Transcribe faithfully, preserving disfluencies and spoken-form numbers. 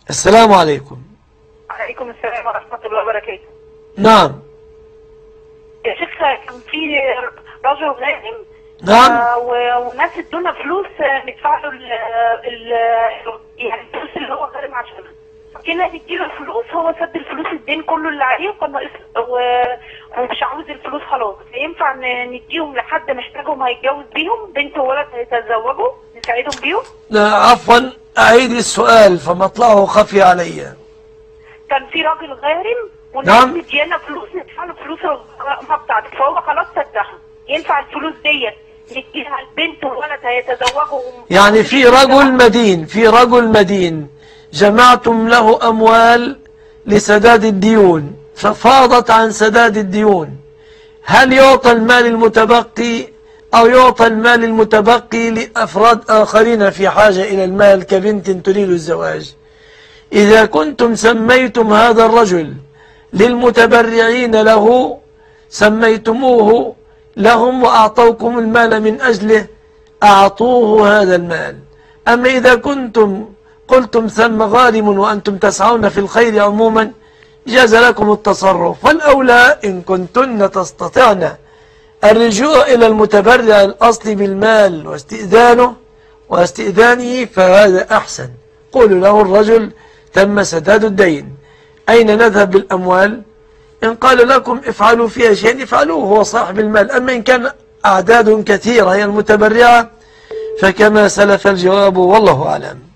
السلام عليكم. عليكم السلام ورحمة الله وبركاته. نعم يا شيخ، كان في رجل غانم نعم آه وناس ادونا فلوس ندفع له ال ال يعني الفلوس اللي هو غارم عشانها. كنا نديله الفلوس، هو سد الفلوس الدين كله اللي عليه وكان ناقص ومش عاوز الفلوس خلاص. ينفع نديهم لحد محتاجهم هيتجوز بيهم، بنت وولد هيتزوجوا نساعدهم بيهم؟ لا عفوا، أعيد السؤال فمطلعه خفي علي. كان في راجل غارم نعم. وناس مديانا فلوس ندفع له فلوس الغرامه بتاعتك، فهو خلاص سدها. ينفع الفلوس ديت نديها البنت وولد هيتزوجوا؟ يعني في رجل مدين في رجل مدين جمعتم له أموال لسداد الديون ففاضت عن سداد الديون، هل يعطى المال المتبقي أو يعطى المال المتبقي لأفراد آخرين في حاجة إلى المال كبنت تريد الزواج؟ إذا كنتم سميتم هذا الرجل للمتبرعين له سميتموه لهم وأعطوكم المال من أجله، أعطوه هذا المال. أما إذا كنتم قلتم ثم غارم وأنتم تسعون في الخير عموما جاز لكم التصرف، والأولى إن كنتن تستطعن الرجوع إلى المتبرع الأصلي بالمال واستئذانه واستئذانه فهذا أحسن. قولوا له الرجل تم سداد الدين، أين نذهب بالأموال؟ إن قال لكم افعلوا فيها شيء افعلوه، هو صاحب المال. أما إن كان أعداد كثيرة هي المتبرعة فكما سلف الجواب والله أعلم.